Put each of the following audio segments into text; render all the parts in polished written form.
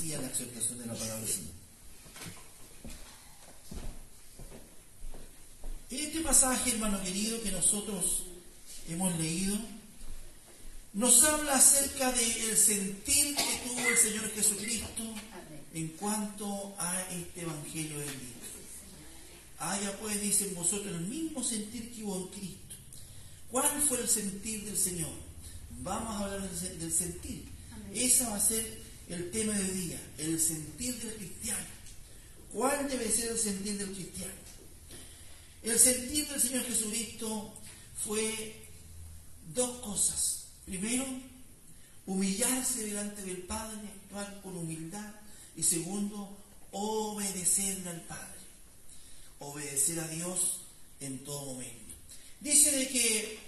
decía la exhortación de la palabra del Señor. Este pasaje, hermano querido, que nosotros hemos leído, nos habla acerca del sentir que tuvo el Señor Jesucristo en cuanto a este Evangelio del día. Ya pues dicen vosotros el mismo sentir que hubo en Cristo. ¿Cuál fue el sentir del Señor? Vamos a hablar del sentir. Ese va a ser el tema del día, el sentir del cristiano. ¿Cuál debe ser el sentir del cristiano? El sentir del Señor Jesucristo fue dos cosas. Primero, humillarse delante del Padre, actuar con humildad. Y segundo, obedecerle al Padre. Obedecer a Dios en todo momento. Dice de que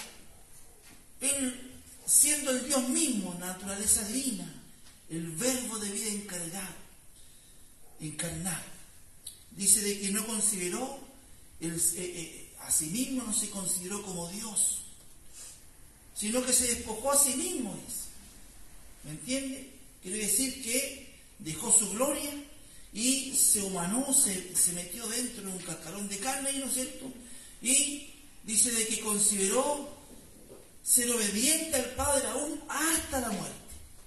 Él, siendo el Dios mismo, naturaleza divina, el verbo de vida encarnado, dice de que no consideró, a sí mismo no se consideró como Dios, sino que se despojó a sí mismo. ¿Me entiende? Quiere decir que dejó su gloria y se humanó, se metió dentro de un cascarón de carne, ¿no es cierto? Y dice de que consideró ser obediente al Padre aún hasta la muerte.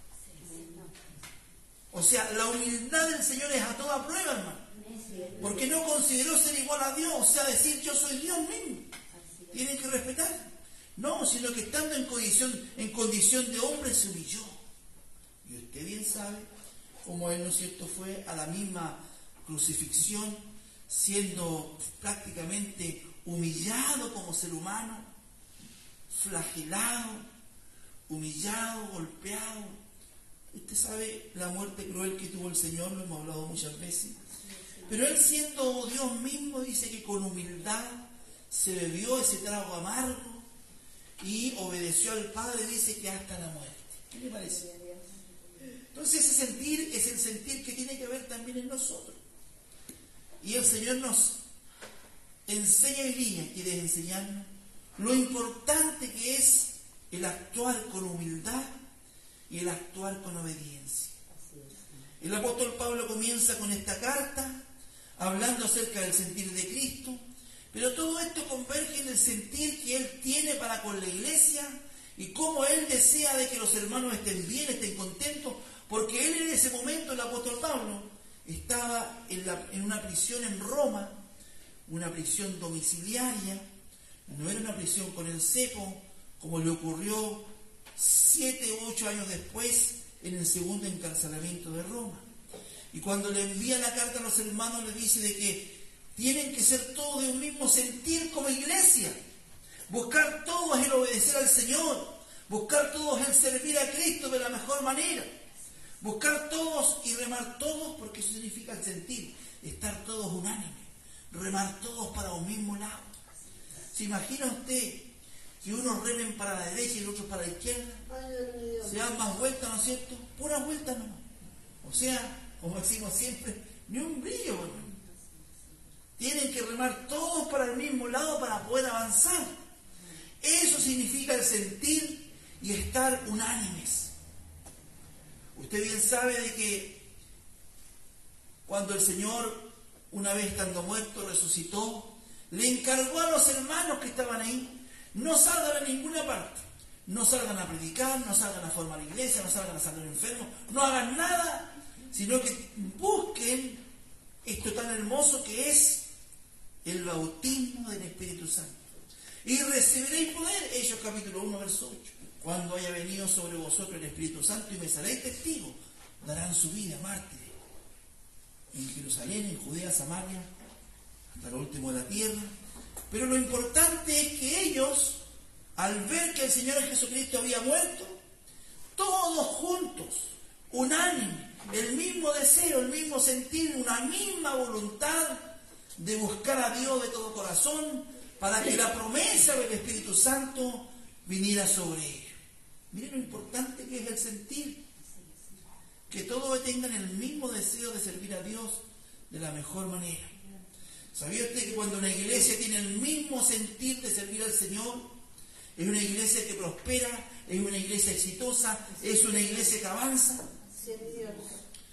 O sea, la humildad del Señor es a toda prueba, hermano. Porque no consideró ser igual a Dios, o sea, decir yo soy Dios mismo. Tienen que respetar. No, sino que estando en condición de hombre se humilló. Y usted bien sabe cómo Él, ¿no es cierto?, fue a la misma crucifixión, siendo prácticamente humillado como ser humano, flagelado, humillado, golpeado. Usted sabe la muerte cruel que tuvo el Señor, lo hemos hablado muchas veces. Pero Él, siendo Dios mismo, dice que con humildad se bebió ese trago amargo y obedeció al Padre, dice que hasta la muerte. ¿Qué le parece? Entonces ese sentir es el sentir que tiene que haber también en nosotros. Y el Señor nos enseña hoy día, quiere enseñarnos lo importante que es el actuar con humildad y el actuar con obediencia. El apóstol Pablo comienza con esta carta hablando acerca del sentir de Cristo, pero todo esto converge en el sentir que Él tiene para con la iglesia y cómo Él desea de que los hermanos estén bien, estén contentos, porque Él en ese momento, el apóstol Pablo, estaba en una prisión en Roma, una prisión domiciliaria, no era una prisión con el cepo, como le ocurrió 7 u 8 años después en el segundo encarcelamiento de Roma. Y cuando le envía la carta a los hermanos, les dice de que tienen que ser todos de un mismo sentir como iglesia, buscar todos el obedecer al Señor, buscar todos el servir a Cristo de la mejor manera, buscar todos y remar todos, porque eso significa el sentir, estar todos unánimes, remar todos para un mismo lado. ¿Se imagina usted que unos remen para la derecha y los otros para la izquierda? Se dan más vueltas, ¿no es cierto? Puras vueltas nomás. O sea, como decimos siempre, ni un brillo, hermano. Tienen que remar todos para el mismo lado para poder avanzar. Eso significa el sentir y estar unánimes. Usted bien sabe de que cuando el Señor, una vez estando muerto, resucitó, le encargó a los hermanos que estaban ahí: no salgan a ninguna parte, no salgan a predicar, no salgan a formar iglesia, no salgan a sanar enfermos, no hagan nada, sino que busquen esto tan hermoso que es el bautismo del Espíritu Santo. Y recibiréis poder, Hechos capítulo 1, verso 8, cuando haya venido sobre vosotros el Espíritu Santo y me seréis testigos, darán su vida mártires en Jerusalén, en Judea, Samaria, hasta lo último de la tierra. Pero lo importante es que ellos, al ver que el Señor Jesucristo había muerto, todos juntos, unánimes, el mismo deseo, el mismo sentir, una misma voluntad de buscar a Dios de todo corazón para que la promesa del Espíritu Santo viniera sobre ellos. Miren lo importante que es el sentir, que todos tengan el mismo deseo de servir a Dios de la mejor manera. ¿Sabía usted que cuando una iglesia tiene el mismo sentir de servir al Señor, es una iglesia que prospera, es una iglesia exitosa, es una iglesia que avanza?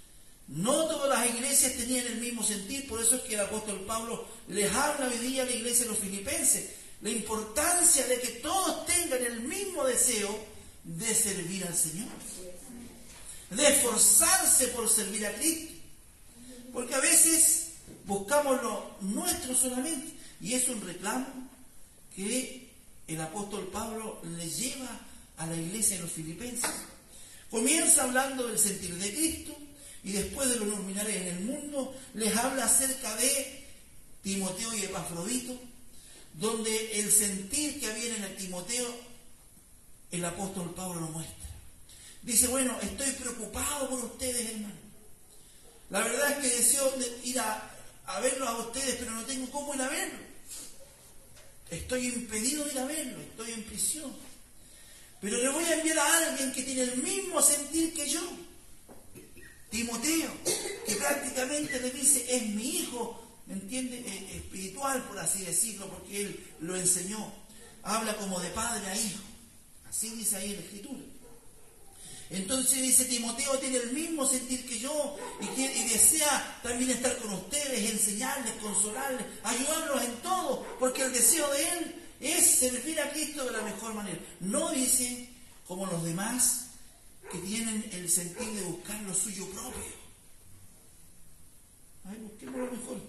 No todas las iglesias tenían el mismo sentir, por eso es que el apóstol Pablo les habla hoy día a la iglesia de los filipenses. La importancia de que todos tengan el mismo deseo de servir al Señor, de esforzarse por servir a Cristo. Porque a veces buscamos lo nuestro solamente, y es un reclamo que el apóstol Pablo le lleva a la iglesia de los filipenses. Comienza hablando del sentir de Cristo, y después de los luminares en el mundo, les habla acerca de Timoteo y Epafrodito, donde el sentir que había en el Timoteo, el apóstol Pablo lo muestra. Dice, bueno, estoy preocupado por ustedes, hermanos. La verdad es que deseo ir a verlos a ustedes, pero no tengo cómo ir a verlos. Estoy impedido de ir a verlos, estoy en prisión. Pero le voy a enviar a alguien que tiene el mismo sentir que yo. Timoteo, que prácticamente le dice, es mi hijo, ¿me entiende? Espiritual, por así decirlo, porque él lo enseñó. Habla como de padre a hijo. Así dice ahí en la Escritura. Entonces dice, Timoteo tiene el mismo sentir que yo y desea también estar con ustedes, enseñarles, consolarles, ayudarlos en todo, porque el deseo de él es servir a Cristo de la mejor manera. No dice como los demás que tienen el sentir de buscar lo suyo propio. A ver, busquemos lo mejor.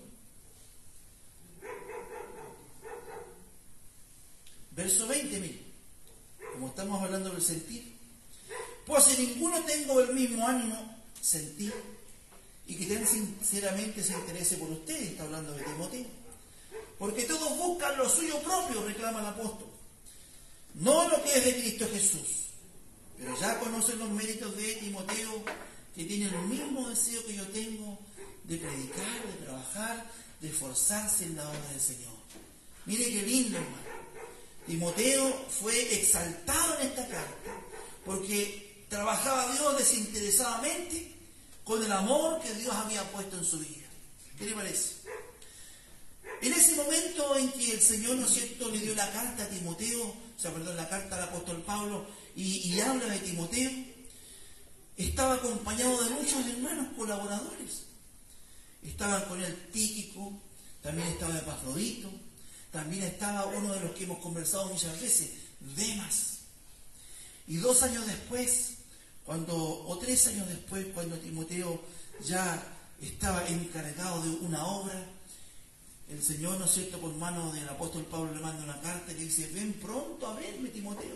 Verso 20, mire, como estamos hablando del sentir. Pues si ninguno tengo el mismo ánimo, sentir, y que tan sinceramente se interese por ustedes, está hablando de Timoteo. Porque todos buscan lo suyo propio, reclama el apóstol. No lo que es de Cristo Jesús. Pero ya conocen los méritos de Timoteo, que tiene el mismo deseo que yo tengo de predicar, de trabajar, de esforzarse en la obra del Señor. Mire qué lindo, hermano. Timoteo fue exaltado en esta carta, porque trabajaba a Dios desinteresadamente con el amor que Dios había puesto en su vida. ¿Qué le parece? En ese momento en que el Señor, ¿no es cierto?, le dio la carta a Timoteo, la carta al apóstol Pablo, y habla de Timoteo, estaba acompañado de muchos hermanos colaboradores. Estaban con él Tíquico, también estaba Epafrodito, también estaba uno de los que hemos conversado muchas veces, Demas. Y 2 años después, 3 años después, cuando Timoteo ya estaba encargado de una obra, el Señor, ¿no es cierto?, por mano del apóstol Pablo le manda una carta y le dice, ven pronto a verme, Timoteo.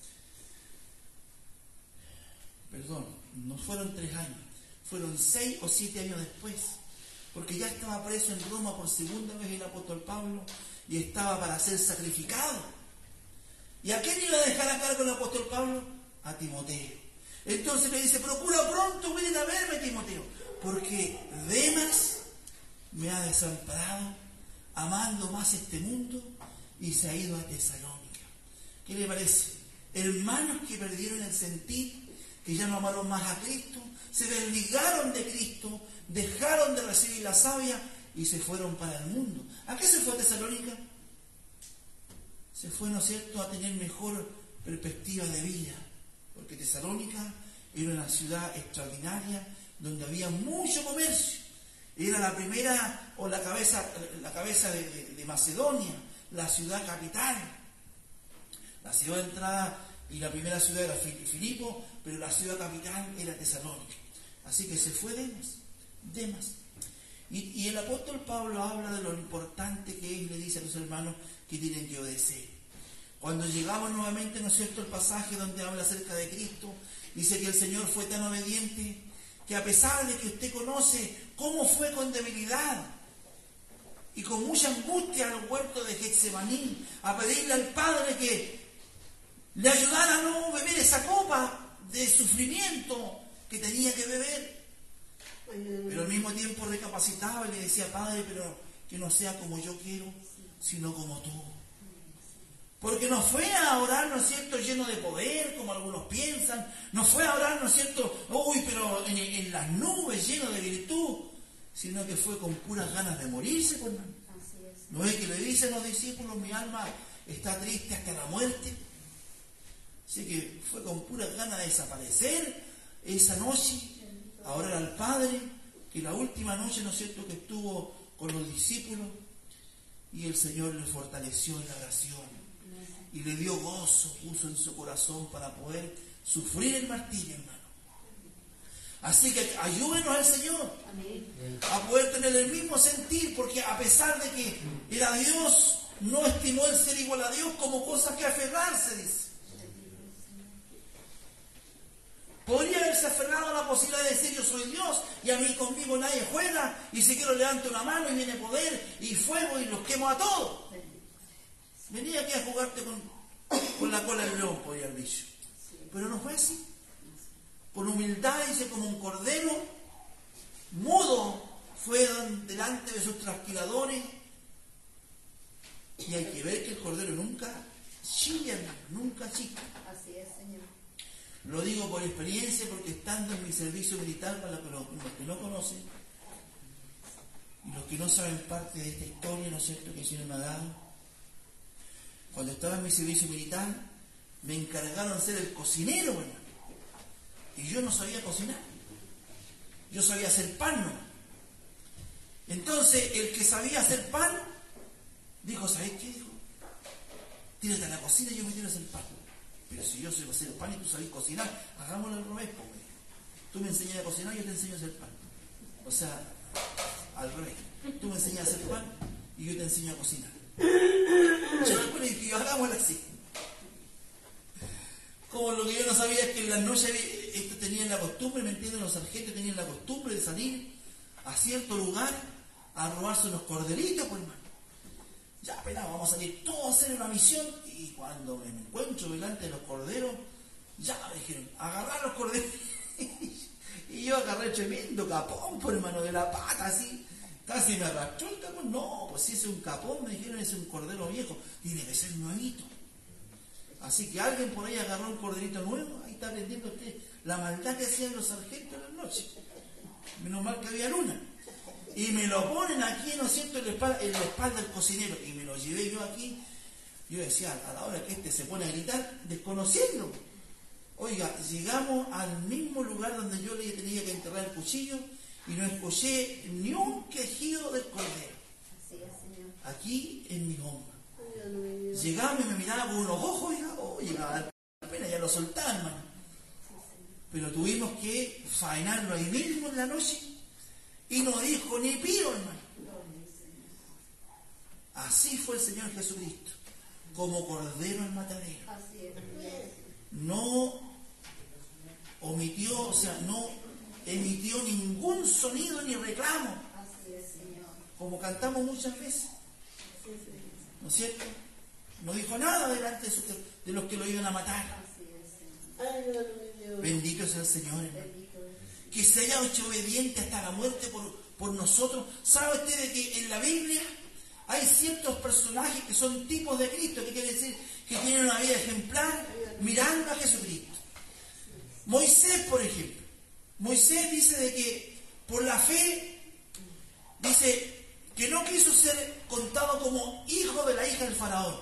Perdón, no fueron 3 años, fueron 6 o 7 años después, porque ya estaba preso en Roma por segunda vez el apóstol Pablo y estaba para ser sacrificado. ¿Y a quién iba a dejar a cargo el apóstol Pablo? A Timoteo. Entonces le dice, procura pronto venir a verme, Timoteo, porque Demas me ha desamparado, amando más este mundo, y se ha ido a Tesalónica. ¿Qué le parece? Hermanos que perdieron el sentir, que ya no amaron más a Cristo, se desligaron de Cristo, dejaron de recibir la savia y se fueron para el mundo. ¿A qué se fue a Tesalónica? Se fue, ¿no es cierto?, a tener mejor perspectiva de vida, porque Tesalónica era una ciudad extraordinaria donde había mucho comercio. Era la primera o la cabeza de Macedonia, la ciudad capital. La ciudad de entrada y la primera ciudad era Filipo, pero la ciudad capital era Tesalónica. Así que se fue Demas. Y el apóstol Pablo habla de lo importante que es, le dice a los hermanos que tienen que obedecer. Cuando llegamos nuevamente, ¿no es cierto?, el pasaje donde habla acerca de Cristo, dice que el Señor fue tan obediente que a pesar de que usted conoce cómo fue con debilidad y con mucha angustia al huerto de Getsemaní, a pedirle al Padre que le ayudara a no beber esa copa de sufrimiento que tenía que beber, pero al mismo tiempo recapacitaba y le decía, Padre, pero que no sea como yo quiero, sino como tú. Porque no fue a orar, ¿no es cierto?, lleno de poder, como algunos piensan. No fue a orar, ¿no es cierto?, pero en las nubes, lleno de virtud. Sino que fue con puras ganas de morirse, pues, hermano. ¿No es que le dicen los discípulos, mi alma está triste hasta la muerte? Así que fue con puras ganas de desaparecer esa noche, a orar al Padre, que la última noche, ¿no es cierto?, que estuvo con los discípulos, y el Señor le fortaleció en la oración y le dio gozo, puso en su corazón para poder sufrir el martirio, hermano. Así que ayúdenos al Señor a poder tener el mismo sentir, porque a pesar de que era Dios, no estimó el ser igual a Dios como cosa que aferrarse, dice. Podría haberse aferrado a la posibilidad de decir yo soy Dios y a mí conmigo nadie juega, y si quiero levanto una mano y viene poder y fuego y los quemo a todos. Venía aquí a jugarte con la cola del león, podía haber dicho. Pero no fue así. Con humildad, dice, como un cordero mudo, fue delante de sus trasquiladores. Y hay que ver que el cordero nunca chilla, nunca chica. Así es, Señor. Lo digo por experiencia, porque estando en mi servicio militar, para los que no conocen y los que no saben parte de esta historia, ¿no es cierto?, que el Señor me ha dado. Cuando estaba en mi servicio militar, me encargaron de ser el cocinero, hermano. Y yo no sabía cocinar. Yo sabía hacer pan, ¿no? Entonces, el que sabía hacer pan, dijo, ¿sabes qué? Dijo, tírate a la cocina y yo me tiro a hacer pan. Pero si yo sé hacer pan y tú sabes cocinar, hagámoslo al revés, pues. Tú me enseñas a cocinar y yo te enseño a hacer pan. O sea, al revés. Tú me enseñas a hacer pan y yo te enseño a cocinar. Ya, pues, y yo hagámoslo así. Como lo que yo no sabía es que en las noches tenían la costumbre, ¿me entienden? Los sargentos tenían la costumbre de salir a cierto lugar a robarse unos corderitos, pues, hermano. Ya, apenas vamos a salir todos a hacer una misión, y cuando me encuentro delante de los corderos, ya me dijeron, agarrar los corderos. Y yo agarré tremendo capón, por hermano, de la pata, así. Casi me arrastró el capón. No, pues si ese es un capón, me dijeron, ese es un cordero viejo. Tiene que ser nuevito. Así que alguien por ahí agarró un corderito nuevo, ahí está aprendiendo usted la maldad que hacían los sargentos en la noche. Menos mal que había luna. Y me lo ponen aquí, ¿no es cierto?, en la espalda del cocinero. Y me lo llevé yo aquí. Yo decía, a la hora que este se pone a gritar, desconociendo. Oiga, llegamos al mismo lugar donde yo le tenía que enterrar el cuchillo y no escuché ni un quejido del cordero. Así es, Señor. Aquí en mi hombro. Llegaba y me miraba con unos ojos y llegaba a dar pena, ya lo soltaban, hermano. Pero tuvimos que faenarlo ahí mismo en la noche y no dijo ni pío, hermano. Así fue el Señor Jesucristo, como cordero en matadero. Así es. No omitió, o sea, no emitió ningún sonido ni reclamo, Así es, Señor. como cantamos muchas veces. ¿No es cierto? No dijo nada delante de los que lo iban a matar. Así es, Señor. Bendito sea el Señor, hermano. Bendito es. Que se haya hecho obediente hasta la muerte por nosotros. ¿Sabe usted de que en la Biblia hay ciertos personajes que son tipos de Cristo? Que quiere decir que tienen una vida ejemplar mirando a Jesucristo. Moisés, por ejemplo. Moisés dice de que por la fe, dice que no quiso ser contado como hijo de la hija del faraón,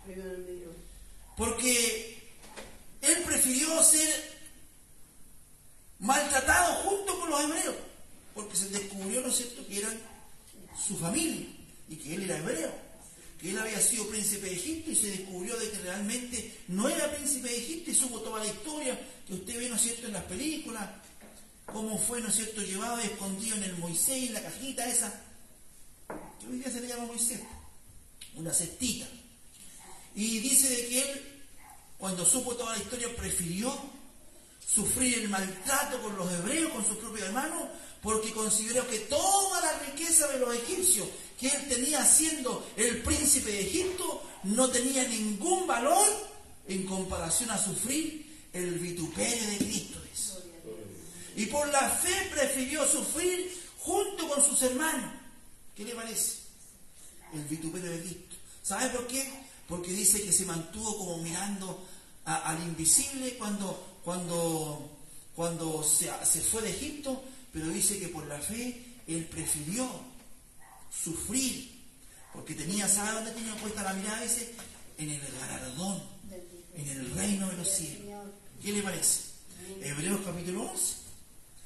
porque él prefirió ser maltratado junto con los hebreos, porque se descubrió, ¿no es cierto?, que eran su familia y que él era hebreo, que él había sido príncipe de Egipto, y se descubrió de que realmente no era príncipe de Egipto, y supo toda la historia que usted ve, ¿no es cierto?, en las películas, cómo fue, ¿no es cierto?, llevado y escondido en el Moisés, en la cajita esa, que hoy día se le llama Moisés, una cestita. Y dice de que él, cuando supo toda la historia, prefirió sufrir el maltrato con los hebreos, con sus propios hermanos, porque consideró que toda la riqueza de los egipcios que él tenía siendo el príncipe de Egipto no tenía ningún valor en comparación a sufrir el vituperio de Cristo. Eso. Y por la fe prefirió sufrir junto con sus hermanos. ¿Qué le parece? El vituperio de Cristo. ¿Sabe por qué? Porque dice que se mantuvo como mirando al invisible cuando se fue de Egipto, pero dice que por la fe él prefirió sufrir, porque tenía, ¿sabe dónde tenía puesta la mirada? Dice, en el galardón, en el reino de los cielos. ¿Qué le parece? Hebreos capítulo 11.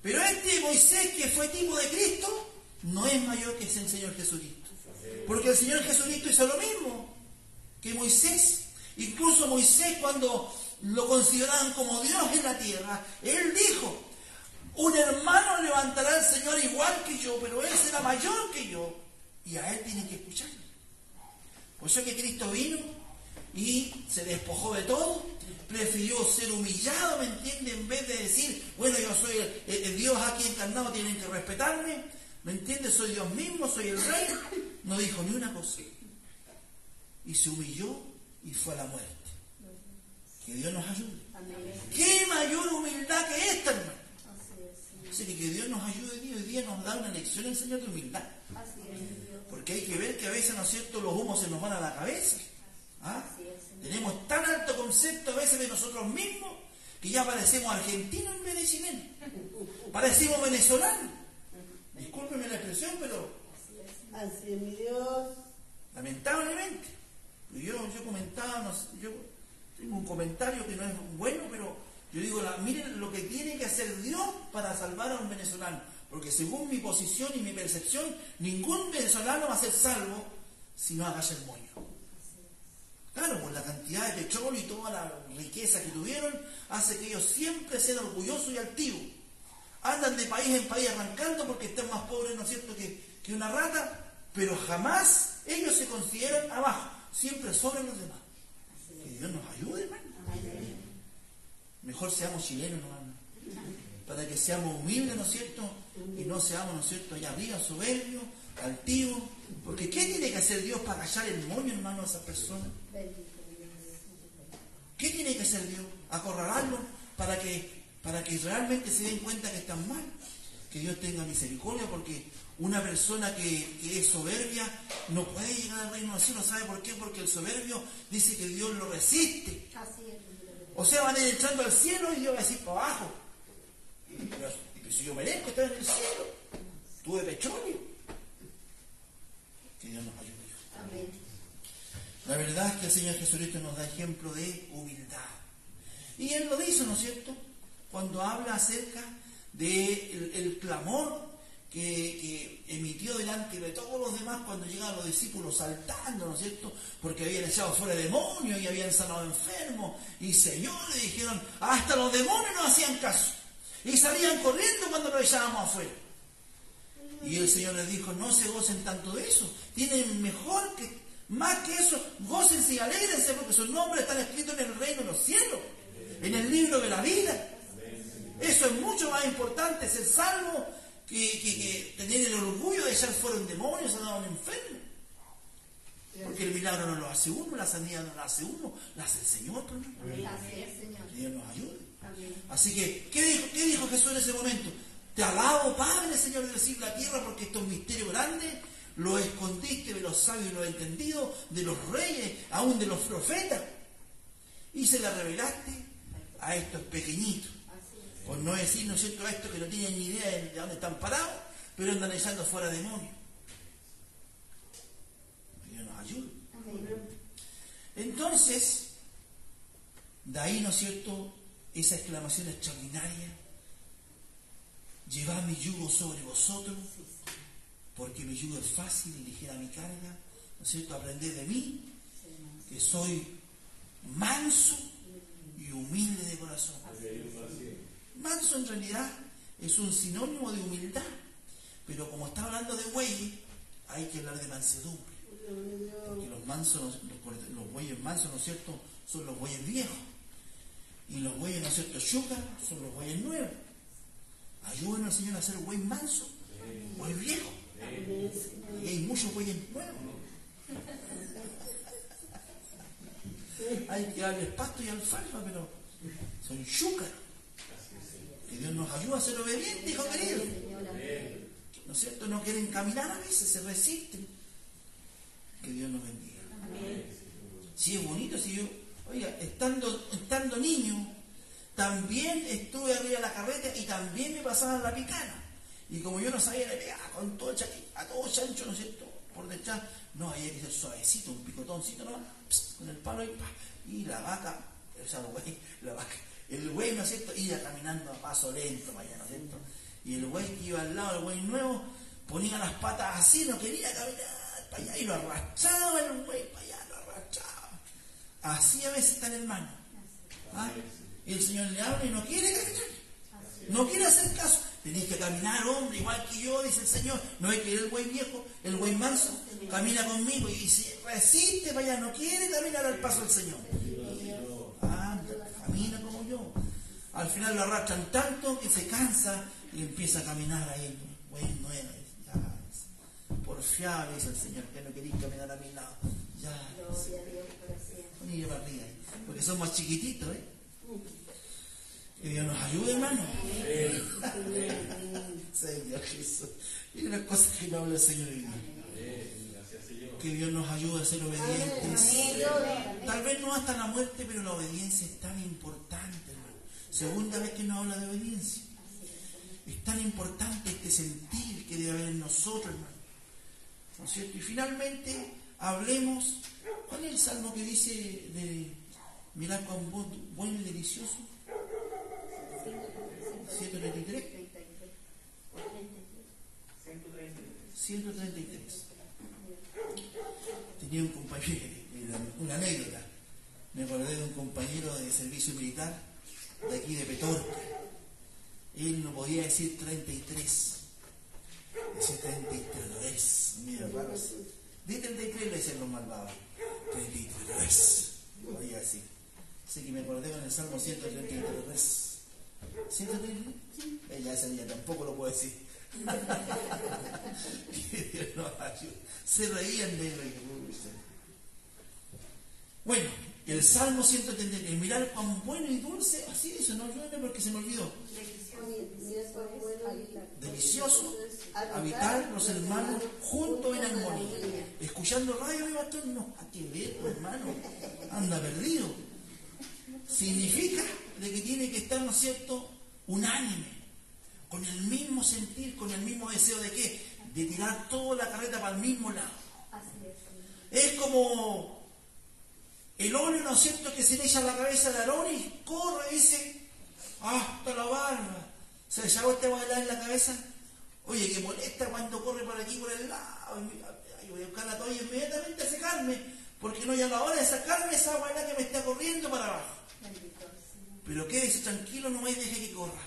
Pero este Moisés, que fue tipo de Cristo, no es mayor que el Señor Jesucristo. Porque el Señor Jesucristo hizo lo mismo que Moisés. Incluso Moisés, cuando lo consideraban como Dios en la tierra, él dijo: un hermano levantará al Señor igual que yo, pero él será mayor que yo, y a él tienen que escucharlo. Por eso que Cristo vino y se despojó de todo, prefirió ser humillado, ¿me entiende? En vez de decir, bueno, yo soy el Dios aquí encarnado, tienen que respetarme, ¿me entiende? Soy Dios mismo, soy el Rey. No dijo ni una cosa. Y se humilló y fue a la muerte. Que Dios nos ayude. Amén. ¿Qué mayor humildad que esta, hermano? Así es, Señor. Así que Dios nos ayude, hoy día nos da una lección el Señor de humildad. Así es, Dios. Porque hay que ver que a veces, ¿no es cierto?, los humos se nos van a la cabeza. ¿Ah? Así es, Señor. Tenemos tan alto concepto a veces de nosotros mismos que ya parecemos argentinos en vez de chilenos. Parecemos venezolanos. Discúlpenme la expresión, pero Así es, mi Dios. lamentablemente. Yo comentaba, yo tengo un comentario que no es bueno, pero yo digo, miren lo que tiene que hacer Dios para salvar a un venezolano. Porque según mi posición y mi percepción, ningún venezolano va a ser salvo si no agacha el moño. Claro, por la cantidad de petróleo y toda la riqueza que tuvieron, hace que ellos siempre sean orgullosos y altivos. Andan de país en país arrancando porque están más pobres, ¿no es cierto?, que una rata, pero jamás ellos se consideran abajo, siempre sobre los demás. Que Dios nos ayude, hermano. Mejor seamos chilenos, hermano, para que seamos humildes, ¿no es cierto?, y no seamos, ¿no es cierto?, allá arriba, soberbios, altivos. Porque ¿qué tiene que hacer Dios para callar el moño, hermano, a esas personas? ¿Qué tiene que hacer Dios? Acorralarlos para que realmente se den cuenta que están mal. Que Dios tenga misericordia, porque una persona que es soberbia no puede llegar al reino del cielo. ¿Sabe por qué? Porque el soberbio dice que Dios lo resiste. Así es. O sea, van a ir entrando al cielo y Dios va a decir para abajo. Pero si yo merezco estar en el cielo, tuve petróleo. Que Dios nos ayude. Amén. La verdad es que el Señor Jesucristo nos da ejemplo de humildad. Y Él lo dice, ¿no es cierto?, cuando habla acerca del clamor que emitió delante de todos los demás cuando llegaban los discípulos saltando, ¿no es cierto?, porque habían echado fuera demonios y habían sanado enfermos. Y Señor, le dijeron, hasta los demonios no hacían caso. Y salían corriendo cuando lo echábamos afuera. Y el Señor les dijo, no se gocen tanto de eso. Tienen más que eso, gócense y alégrense porque sus nombres están escritos en el reino de los cielos, en el libro de la vida. Eso es mucho más importante, ser salvo, que tener el orgullo de echar fuera un demonio, sanar a un enfermo. Porque el milagro no lo hace uno, la sanidad no lo hace uno, lo hace el Señor. Así es, Señor. Que Dios nos ayude. Amén. Así que, ¿qué dijo Jesús en ese momento? Te alabo, Padre, Señor del cielo y la tierra, porque esto es un misterio grande. Lo escondiste de los sabios y los entendidos, de los reyes, aún de los profetas. Y se la revelaste a estos pequeñitos. Por no decir, ¿no es cierto?, a estos que no tienen ni idea de dónde están parados, pero andan echando fuera demonios. Que Dios nos ayude. Amén. Entonces, de ahí, ¿no es cierto?, esa exclamación extraordinaria: llevad mi yugo sobre vosotros, porque mi yugo es fácil y ligera mi carga, ¿no es cierto?, aprended de mí, que soy manso y humilde de corazón. Manso en realidad es un sinónimo de humildad, pero como está hablando de bueyes, hay que hablar de mansedumbre. Porque los bueyes mansos, ¿no es cierto?, son los bueyes viejos. Y los bueyes, ¿no es cierto?, yuca, son los bueyes nuevos. Ayúdenos, Señor, a ser buey manso, buey viejo. Y hay muchos bueyes nuevos. Hay que darles pasto y alfalfa, pero son yuca. Que Dios nos ayude a ser obedientes, hijo querido. ¿No es cierto? No quieren caminar a veces, se resisten. Que Dios nos bendiga. Sí, es bonito. Si yo, oiga, estando niño, también estuve arriba de la carreta y también me pasaban la picana. Y como yo no sabía, le pegaba con todo a todo chancho, ¿no es cierto?, por detrás. No, había que ser suavecito, un picotoncito, ¿no? Con el palo y la vaca, o sea, el güey, ¿no es cierto?, iba caminando a paso lento, vaya, ¿no es cierto? Y el güey que iba al lado, el güey nuevo, ponía las patas así, no quería caminar para allá y lo arrastraba el güey para allá, lo arrastraba. Así a veces está el hermano. ¿Ah? Y el Señor le habla y no quiere caminar. No quiere hacer caso. Tenés que caminar, hombre, igual que yo, dice el Señor. No es que el güey viejo, el güey manso, camina conmigo y si resiste para allá, no quiere caminar al paso del Señor. Camina como yo. Al final lo arrastran tanto que se cansa y empieza a caminar ahí. Güey, no es, ya, porfiable, dice el Señor, que no queréis caminar a mi lado. Ya, ponía para arriba, porque somos chiquititos, ¿eh? Que Dios nos ayude, hermano. Señor Jesús. Y unas cosas que no habla el Señor hoy día. Que Dios nos ayude a ser obedientes. Tal vez no hasta la muerte, pero la obediencia es tan importante, hermano. Segunda vez que nos habla de obediencia. Es tan importante este sentir que debe haber en nosotros, hermano. ¿No es cierto? Y finalmente, hablemos. ¿Cuál es el salmo que dice de mirar cuán bueno y delicioso? 133. 133. Tenía un compañero, una anécdota. Me acordé de un compañero de servicio militar de aquí de Petorca. Él no podía decir 33. Decía 33. Mira, raro. De 33 le decían los malvados. 33. No podía decir. Así que me acordé con el Salmo 133. 133. Ya ese día tampoco lo puedo decir. Que Dios nos ayude. Se reían de él. Bueno, el Salmo 133. Mirar cuán bueno y dulce. Así dice, no llueve porque se me olvidó. Delicioso habitar los hermanos juntos en armonía. Escuchando radio, mi pastor, no, a que ver, hermano, anda perdido. Significa de que tiene que estar, ¿no es cierto?, unánime, con el mismo sentir, con el mismo deseo de qué, de tirar toda la carreta para el mismo lado. Es como el óleo, ¿no es cierto?, que se le echa a la cabeza del Aarón y corre y dice, hasta la barba. ¿Se le echaba este bailar en la cabeza? Oye, que molesta cuando corre por aquí, por el lado. Ay, voy a buscar la toalla inmediatamente a secarme, porque no llega la hora de sacarme esa bailar que me está corriendo para abajo. Pero quédese tranquilo nomás y deje que corra.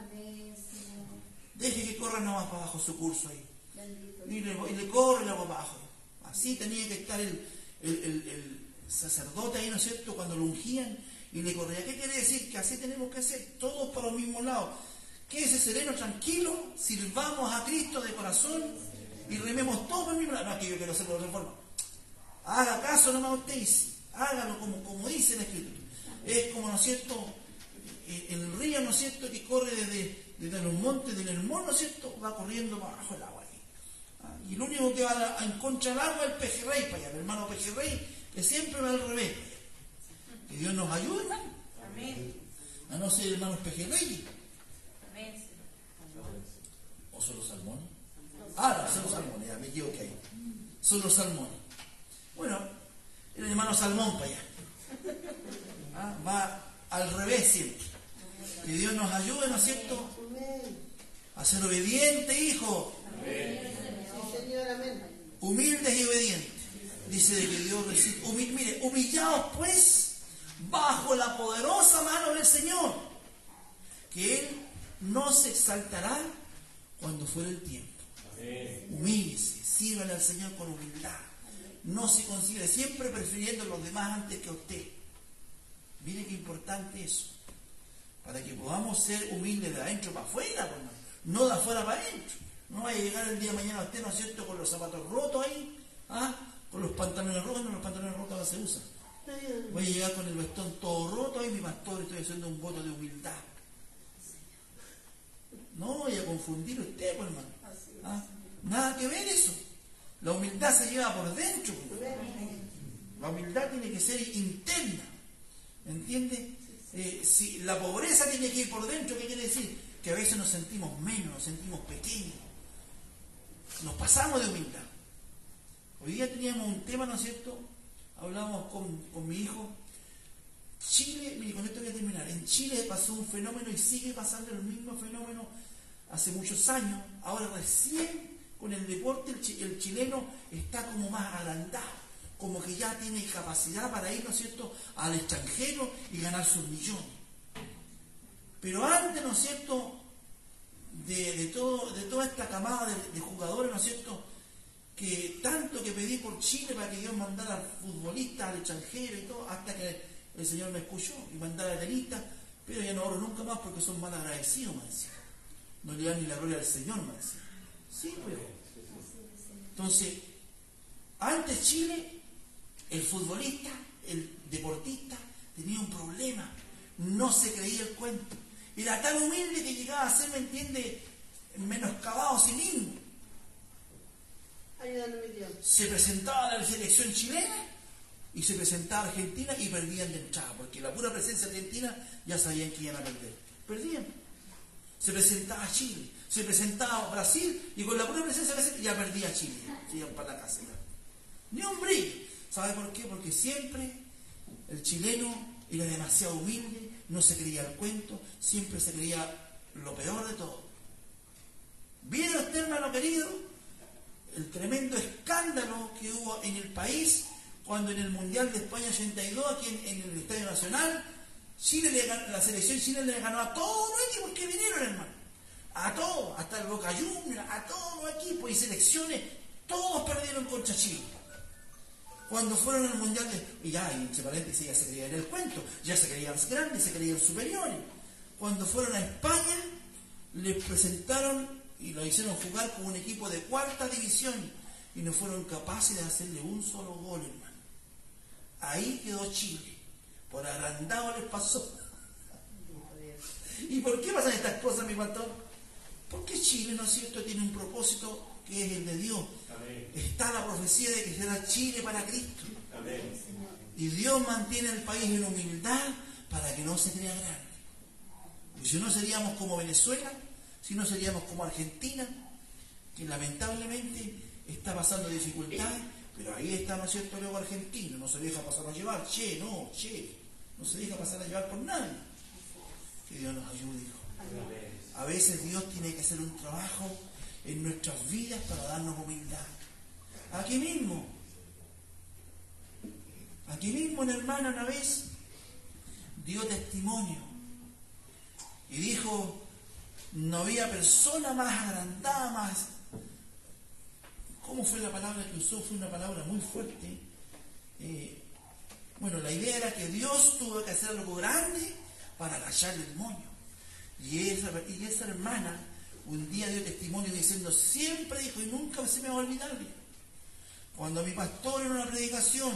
Deje que corra nomás para abajo su curso ahí. Y le corre la para abajo. Así tenía que estar el sacerdote ahí, ¿no es cierto?, cuando lo ungían y le corría. ¿Qué quiere decir? Que así tenemos que hacer, todos para el mismo lado. Quédese sereno, tranquilo, sirvamos a Cristo de corazón y rememos todos para el mismo lado. No es que yo quiero hacerlo de otra forma. Haga caso nomás usted y hágalo como dice la Escritura. Es como, ¿no es cierto?, el río, ¿no es cierto?, que corre desde los montes del Hermón, ¿no es cierto?, va corriendo para abajo el agua ahí. Y lo único que va en contra del agua es el pejerrey para allá, el hermano pejerrey, que siempre va al revés. Que Dios nos ayude, hermano. Amén. A no ser hermanos pejerreyes. Amén. ¿O son los salmones? No, son los salmones, ya me equivoqué ahí. Son los salmones. Bueno, el hermano salmón para allá. Va al revés siempre. Que Dios nos ayude, ¿no es cierto?, a ser obedientes, hijo. Humildes y obedientes. Dice de que Dios recibe. Mire, humillaos pues bajo la poderosa mano del Señor, que Él no se exaltará cuando fuera el tiempo. Humíllese, sírvale al Señor con humildad. No se considere siempre prefiriendo a los demás antes que a usted. Mire qué importante eso. Para que podamos ser humildes de adentro para afuera, bueno, no de afuera para adentro. No vaya a llegar el día de mañana usted, ¿no es cierto?, con los zapatos rotos ahí, con los pantalones rotos. No, los pantalones rotos no se usan. Voy a llegar con el vestón todo roto ahí, mi pastor, estoy haciendo un voto de humildad. No voy a confundir usted, pues, hermano. Nada que ver eso. La humildad se lleva por dentro. La humildad tiene que ser interna. ¿Entiende? Si la pobreza tiene que ir por dentro, ¿qué quiere decir? Que a veces nos sentimos menos, nos sentimos pequeños. Nos pasamos de humildad. Hoy día teníamos un tema, ¿no es cierto? Hablábamos con mi hijo. Chile, mire, con esto voy a terminar. En Chile pasó un fenómeno y sigue pasando el mismo fenómeno hace muchos años, ahora recién con el deporte el chileno está como más agrandado, como que ya tiene capacidad para ir, ¿no es cierto?, al extranjero y ganar sus millones. Pero antes, ¿no es cierto?, de toda esta camada de jugadores, ¿no es cierto?, que tanto que pedí por Chile para que Dios mandara al futbolista al extranjero y todo, hasta que el Señor me escuchó y mandara a tenistas, pero ya no oro nunca más porque son mal agradecidos, me decía. No le dan ni la gloria al Señor, me decía. Sí, pues. Entonces, antes Chile, el futbolista, el deportista, tenía un problema. No se creía el cuento. Era tan humilde que llegaba a ser, ¿me entiende?, menoscabado a sí mismo. Se presentaba a la selección chilena y se presentaba a Argentina y perdían de entrada, porque la pura presencia argentina ya sabían que iban a perder. Perdían. Se presentaba a Chile, se presentaba a Brasil y con la pura presencia ya perdía Chile. Se iban para la casa. Ni un brillo. ¿Sabe por qué? Porque siempre el chileno era demasiado humilde, no se creía el cuento, siempre se creía lo peor de todo. ¿Vieron usted, hermano querido, el tremendo escándalo que hubo en el país cuando en el Mundial de España 82, aquí en el Estadio Nacional, la selección chilena le ganó a todos los equipos que vinieron, hermano? A todos, hasta el Boca Juniors, a todos los equipos y selecciones, todos perdieron contra Chile. Cuando fueron al Mundial y entre paréntesis, ya se creían el cuento, ya se creían grandes, se creían superiores. Cuando fueron a España, les presentaron y lo hicieron jugar con un equipo de 4ª división y no fueron capaces de hacerle un solo gol, hermano. Ahí quedó Chile. Por agrandado les pasó. ¿Y por qué pasan estas cosas, mi pastor? Porque Chile, ¿no es cierto?, tiene un propósito que es el de Dios. Amén. Está la profecía de que será Chile para Cristo. Amén. Y Dios mantiene el país en humildad para que no se crea grande. Y si no seríamos como Venezuela, si no seríamos como Argentina, que lamentablemente está pasando dificultades, pero ahí está, ¿no es cierto?, luego argentino, no se deja pasar a llevar, no se deja pasar a llevar por nadie. Que Dios nos ayude, hijo. A veces Dios tiene que hacer un trabajo en nuestras vidas para darnos humildad. Aquí mismo, una hermana una vez dio testimonio y dijo, no había persona más agrandada, más... ¿Cómo fue la palabra que usó? Fue una palabra muy fuerte. La idea era que Dios tuvo que hacer algo grande para callar el demonio. Y esa hermana un día dio testimonio diciendo, siempre dijo, y nunca se me va a olvidar, cuando mi pastor en una predicación,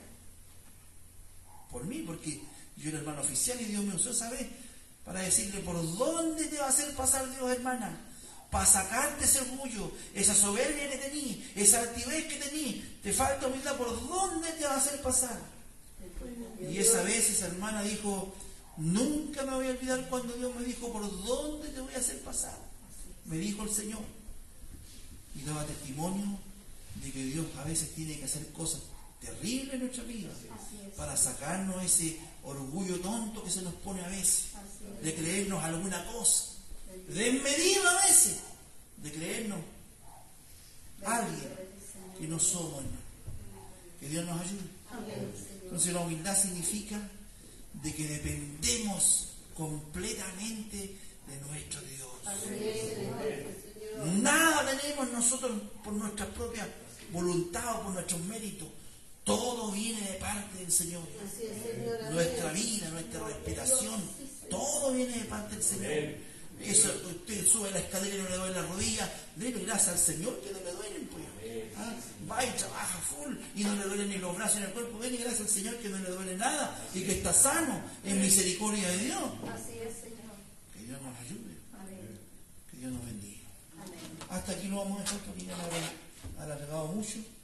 por mí, porque yo era hermano oficial y Dios me usó esa vez, para decirle, ¿por dónde te va a hacer pasar Dios, hermana? Para sacarte ese orgullo, esa soberbia que tenías, esa altivez que tenías, te falta humildad, ¿por dónde te va a hacer pasar? Y esa vez esa hermana dijo, nunca me voy a olvidar cuando Dios me dijo, ¿por dónde te voy a hacer pasar? Me dijo el Señor. Y daba testimonio de que Dios a veces tiene que hacer cosas terribles en nuestra vida para sacarnos ese orgullo tonto que se nos pone a veces, de creernos alguna cosa, desmedido a veces, de creernos alguien que no somos, hermano. Que Dios nos ayude. Entonces la humildad significa de que dependemos completamente de nuestro Dios. Nada tenemos nosotros por nuestra propia voluntad o por nuestros méritos. Todo viene de parte del Señor. Nuestra vida, nuestra respiración, todo viene de parte del Señor. Eso, usted sube la escalera y no le duele la rodilla, dele gracias al Señor que no le duelen, pues. Va y trabaja full y no le duelen ni los brazos ni el cuerpo, dele gracias al Señor que no le duele nada y que está sano en misericordia de Dios. Así es, Señor. Que Dios nos ayude. Amén. Que Dios nos bendiga. Amén. Hasta aquí lo vamos a dejar porque ya me habrá alargado mucho.